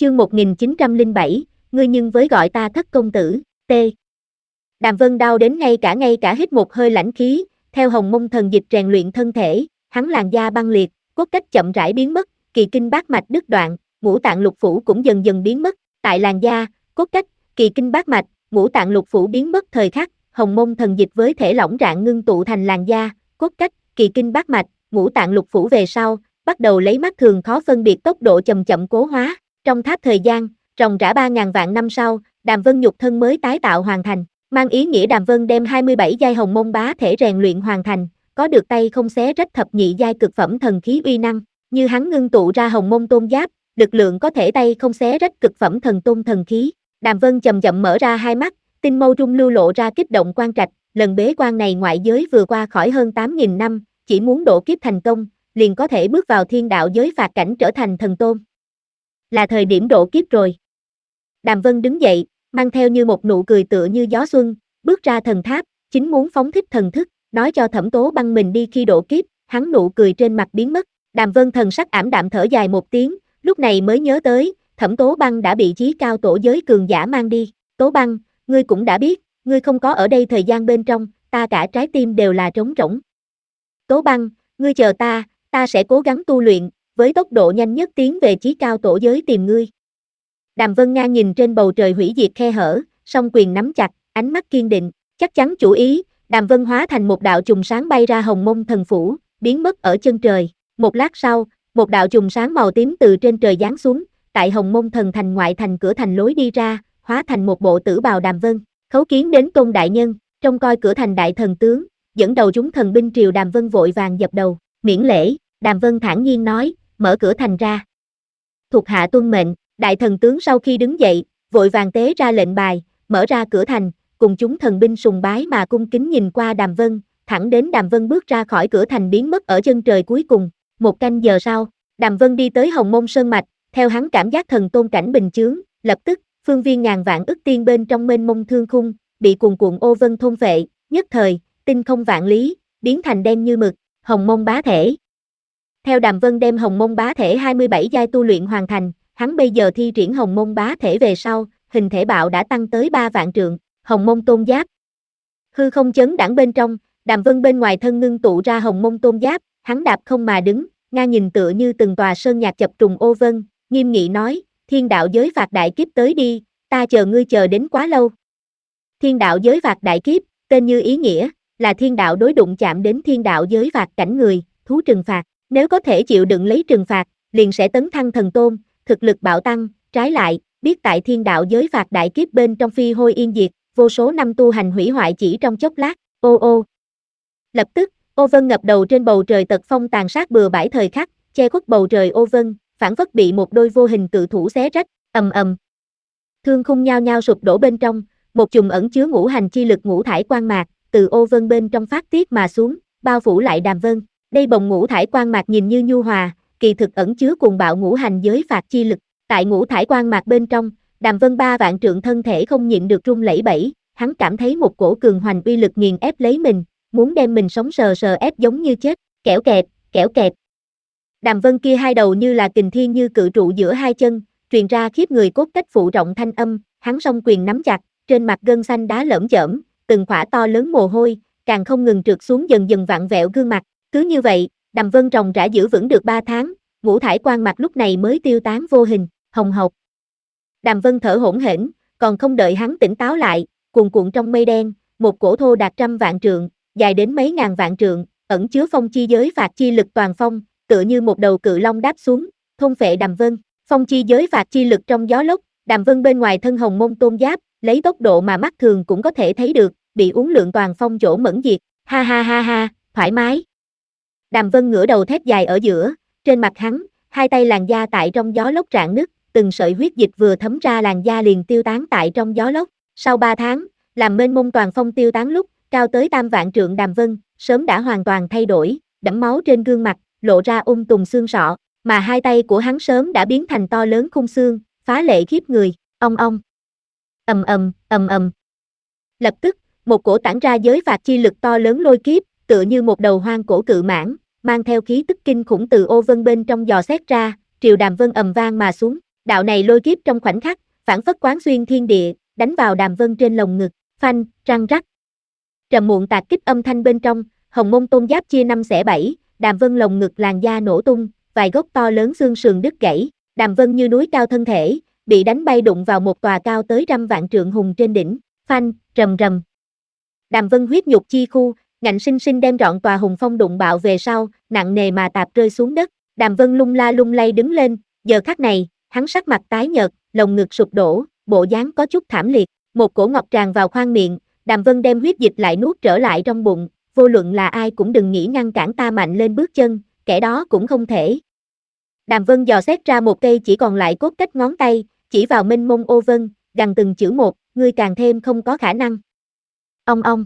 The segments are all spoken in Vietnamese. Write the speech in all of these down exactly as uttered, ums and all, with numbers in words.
chương một nghìn chín trăm lẻ bảy, ngươi nhưng với gọi ta thất công tử, t. Đàm Vân đau đến ngay cả ngay cả hít một hơi lãnh khí, theo hồng mông thần dịch rèn luyện thân thể, hắn làn da băng liệt, cốt cách chậm rãi biến mất, kỳ kinh bát mạch đứt đoạn, ngũ tạng lục phủ cũng dần dần biến mất, tại làn da, cốt cách, kỳ kinh bát mạch, ngũ tạng lục phủ biến mất thời khắc, hồng mông thần dịch với thể lỏng rạn ngưng tụ thành làn da, cốt cách, kỳ kinh bát mạch, ngũ tạng lục phủ về sau, bắt đầu lấy mắt thường khó phân biệt tốc độ chậm chậm cố hóa. Trong tháp thời gian, ròng rã ba ngàn vạn năm sau, Đàm Vân nhục thân mới tái tạo hoàn thành, mang ý nghĩa Đàm Vân đem hai mươi bảy giai hồng mông bá thể rèn luyện hoàn thành, có được tay không xé rách thập nhị giai cực phẩm thần khí uy năng, như hắn ngưng tụ ra hồng mông tôn giáp, lực lượng có thể tay không xé rách cực phẩm thần tôn thần khí. Đàm Vân chậm chậm mở ra hai mắt, tinh mâu trung lưu lộ ra kích động quan trạch, lần bế quan này ngoại giới vừa qua khỏi hơn tám nghìn năm, chỉ muốn độ kiếp thành công, liền có thể bước vào thiên đạo giới phạt cảnh trở thành thần tôn. Là thời điểm độ kiếp rồi. Đàm Vân đứng dậy, mang theo như một nụ cười tựa như gió xuân, bước ra thần tháp, chính muốn phóng thích thần thức, nói cho Thẩm Tố Băng mình đi khi độ kiếp, hắn nụ cười trên mặt biến mất. Đàm Vân thần sắc ảm đạm thở dài một tiếng, lúc này mới nhớ tới, Thẩm Tố Băng đã bị chí cao tổ giới cường giả mang đi. Tố Băng, ngươi cũng đã biết, ngươi không có ở đây thời gian bên trong, ta cả trái tim đều là trống rỗng. Tố Băng, ngươi chờ ta, ta sẽ cố gắng tu luyện, với tốc độ nhanh nhất tiến về chí cao tổ giới tìm ngươi. Đàm Vân ngang nhìn trên bầu trời hủy diệt khe hở, song quyền nắm chặt, ánh mắt kiên định, chắc chắn chủ ý. Đàm Vân hóa thành một đạo chùm sáng bay ra hồng mông thần phủ, biến mất ở chân trời. Một lát sau, một đạo chùm sáng màu tím từ trên trời giáng xuống, tại hồng mông thần thành ngoại thành cửa thành lối đi ra, hóa thành một bộ tử bào Đàm Vân. Khấu kiến đến Tôn đại nhân, trông coi cửa thành đại thần tướng, dẫn đầu chúng thần binh triều. Đàm Vân vội vàng dập đầu, miễn lễ. Đàm Vân thản nhiên nói, mở cửa thành ra. Thuộc hạ tuân mệnh. Đại thần tướng sau khi đứng dậy, vội vàng tế ra lệnh bài, mở ra cửa thành, cùng chúng thần binh sùng bái mà cung kính nhìn qua Đàm Vân, thẳng đến Đàm Vân bước ra khỏi cửa thành biến mất ở chân trời cuối cùng. Một canh giờ sau, Đàm Vân đi tới Hồng Mông Sơn Mạch, theo hắn cảm giác thần tôn cảnh bình chướng, lập tức, phương viên ngàn vạn ức tiên bên trong mênh mông thương khung, bị cuồn cuộn ô vân thôn phệ, nhất thời, tinh không vạn lý, biến thành đen như mực, Hồng Mông bá thể. Theo Đàm Vân đem Hồng Mông bá thể hai mươi bảy giai tu luyện hoàn thành, hắn bây giờ thi triển Hồng Mông bá thể về sau, hình thể bạo đã tăng tới ba vạn trượng, Hồng Mông tôn giáp. Hư không chấn đãng bên trong, Đàm Vân bên ngoài thân ngưng tụ ra Hồng Mông tôn giáp, hắn đạp không mà đứng, ngang nhìn tựa như từng tòa sơn nhạc chập trùng ô vân, nghiêm nghị nói, thiên đạo giới phạt đại kiếp tới đi, ta chờ ngươi chờ đến quá lâu. Thiên đạo giới phạt đại kiếp, tên như ý nghĩa, là thiên đạo đối đụng chạm đến thiên đạo giới phạt cảnh người, thú trừng phạt, nếu có thể chịu đựng lấy trừng phạt, liền sẽ tấn thăng thần tôn, thực lực bạo tăng, trái lại, biết tại thiên đạo giới phạt đại kiếp bên trong phi hôi yên diệt, vô số năm tu hành hủy hoại chỉ trong chốc lát, ô ô. Lập tức, ô vân ngập đầu trên bầu trời tật phong tàn sát bừa bãi thời khắc, che khuất bầu trời ô vân, phản phất bị một đôi vô hình cự thủ xé rách, ầm ầm. Thương khung nhao nhao sụp đổ bên trong, một chùm ẩn chứa ngũ hành chi lực ngũ thải quang mạc, từ ô vân bên trong phát tiết mà xuống, bao phủ lại Đàm Vân. Đây bồng ngũ thải quang mạc nhìn như nhu hòa, kỳ thực ẩn chứa cuồng bạo ngũ hành giới phạt chi lực. Tại ngũ thải quang mạc bên trong, Đàm Vân ba vạn trượng thân thể không nhịn được rung lẩy bẩy, hắn cảm thấy một cổ cường hoành uy lực nghiền ép lấy mình, muốn đem mình sống sờ sờ ép giống như chết, kẽo kẹt, kẽo kẹt. Đàm Vân kia hai đầu như là kình thiên như cự trụ giữa hai chân, truyền ra khiếp người cốt cách phụ rộng thanh âm, hắn song quyền nắm chặt, trên mặt gân xanh đá lởm chởm, từng khỏa to lớn mồ hôi, càng không ngừng trượt xuống dần dần vặn vẹo gương mặt. Cứ như vậy, Đàm Vân ròng rã giữ vững được ba tháng, ngũ thải quang mạc lúc này mới tiêu tán vô hình, hồng hộc. Đàm Vân thở hổn hển, còn không đợi hắn tỉnh táo lại, cuồn cuộn trong mây đen, một cổ thô đạt trăm vạn trượng, dài đến mấy ngàn vạn trượng, ẩn chứa phong chi giới phạt chi lực toàn phong, tựa như một đầu cự long đáp xuống, thôn phệ Đàm Vân. Phong chi giới phạt chi lực trong gió lốc, Đàm Vân bên ngoài thân hồng mông tôn giáp, lấy tốc độ mà mắt thường cũng có thể thấy được, bị uốn lượn toàn phong chỗ mẫn diệt, ha ha ha ha, thoải mái. Đàm Vân ngửa đầu thét dài ở giữa, trên mặt hắn, hai tay làn da tại trong gió lốc rạn nứt, từng sợi huyết dịch vừa thấm ra làn da liền tiêu tán tại trong gió lốc. Sau ba tháng, làm mênh mông toàn phong tiêu tán lúc, cao tới tam vạn trượng Đàm Vân, sớm đã hoàn toàn thay đổi, đẫm máu trên gương mặt, lộ ra ung tùng xương sọ, mà hai tay của hắn sớm đã biến thành to lớn khung xương, phá lệ khiếp người, ong ong. Ầm ầm, ầm ầm. Lập tức, một cổ tản ra giới phạt chi lực to lớn lôi kiếp, tựa như một đầu hoang cổ cự mãng, mang theo khí tức kinh khủng từ ô vân bên trong dò xét ra, triều Đàm Vân ầm vang mà xuống. đạo này lôi kiếp trong khoảnh khắc, phản phất quán xuyên thiên địa, đánh vào Đàm Vân trên lồng ngực, phanh, răng rắc. Trầm muộn tạc kích âm thanh bên trong, Hồng Mông Tôn Giáp chia năm xẻ bảy, Đàm Vân lồng ngực làn da nổ tung, vài gốc to lớn xương sườn đứt gãy, Đàm Vân như núi cao thân thể, bị đánh bay đụng vào một tòa cao tới trăm vạn trượng hùng trên đỉnh, phanh, rầm rầm. Đàm Vân huyết nhục chi khu, ngạnh sinh sinh đem trọn tòa hùng phong đụng bạo về sau, nặng nề mà tạp rơi xuống đất. Đàm Vân lung la lung lay đứng lên, giờ khắc này, hắn sắc mặt tái nhợt, lồng ngực sụp đổ, bộ dáng có chút thảm liệt, một cổ ngọc tràn vào khoang miệng, Đàm Vân đem huyết dịch lại nuốt trở lại trong bụng, vô luận là ai cũng đừng nghĩ ngăn cản ta mạnh lên bước chân, kẻ đó cũng không thể. Đàm Vân dò xét ra một cây chỉ còn lại cốt cách ngón tay, chỉ vào mênh mông ô vân, gằn từng chữ một, ngươi càng thêm không có khả năng. Ong ong.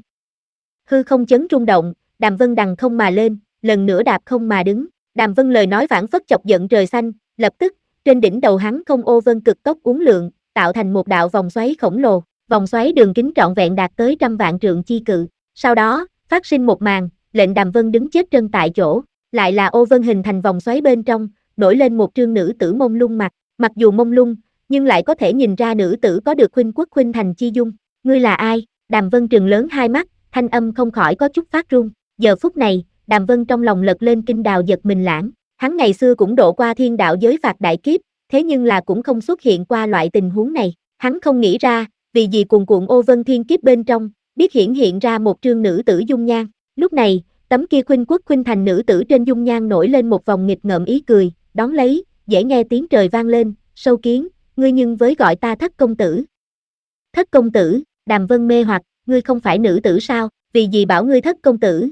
Hư không chấn rung động, Đàm Vân đằng không mà lên, lần nữa đạp không mà đứng. Đàm Vân lời nói phảng phất chọc giận trời xanh, lập tức, trên đỉnh đầu hắn không ô vân cực tốc uốn lượn, tạo thành một đạo vòng xoáy khổng lồ, vòng xoáy đường kính trọn vẹn đạt tới trăm vạn trượng chi cự. Sau đó, phát sinh một màn, lệnh Đàm Vân đứng chết chân tại chỗ, lại là ô vân hình thành vòng xoáy bên trong, nổi lên một trương nữ tử mông lung mặt, mặc dù mông lung, nhưng lại có thể nhìn ra nữ tử có được khuynh quốc khuynh thành chi dung. Ngươi là ai? Đàm Vân trừng lớn hai mắt, thanh âm không khỏi có chút phát run. Giờ phút này, Đàm Vân trong lòng lật lên kinh đào giật mình lãng, hắn ngày xưa cũng độ qua thiên đạo giới phạt đại kiếp, thế nhưng là cũng không xuất hiện qua loại tình huống này, hắn không nghĩ ra, vì gì cuồn cuộn ô vân thiên kiếp bên trong, biết hiển hiện ra một trương nữ tử dung nhan. Lúc này, tấm kia khuynh quốc khuynh thành nữ tử trên dung nhan nổi lên một vòng nghịch ngợm ý cười, đón lấy, dễ nghe tiếng trời vang lên, sâu kiến, ngươi nhưng với gọi ta thất công tử. Thất công tử, Đàm Vân mê hoặc, ngươi không phải nữ tử sao, vì gì bảo ngươi thất công tử?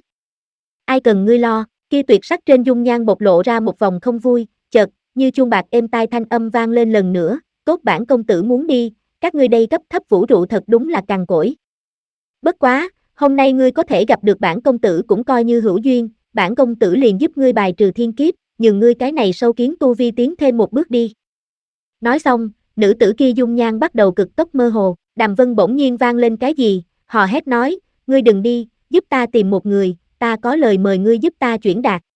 Ai cần ngươi lo, kia tuyệt sắc trên dung nhan bộc lộ ra một vòng không vui, chợt, như chuông bạc êm tai thanh âm vang lên lần nữa, tốt bản công tử muốn đi, các ngươi đây cấp thấp vũ trụ thật đúng là cằn cỗi. Bất quá, hôm nay ngươi có thể gặp được bản công tử cũng coi như hữu duyên, bản công tử liền giúp ngươi bài trừ thiên kiếp, nhường ngươi cái này sâu kiến tu vi tiến thêm một bước đi. Nói xong, nữ tử kia dung nhan bắt đầu cực tốc mơ hồ, Đàm Vân bỗng nhiên vang lên cái gì, hò hét nói, ngươi đừng đi, giúp ta tìm một người, ta có lời mời ngươi giúp ta chuyển đạt.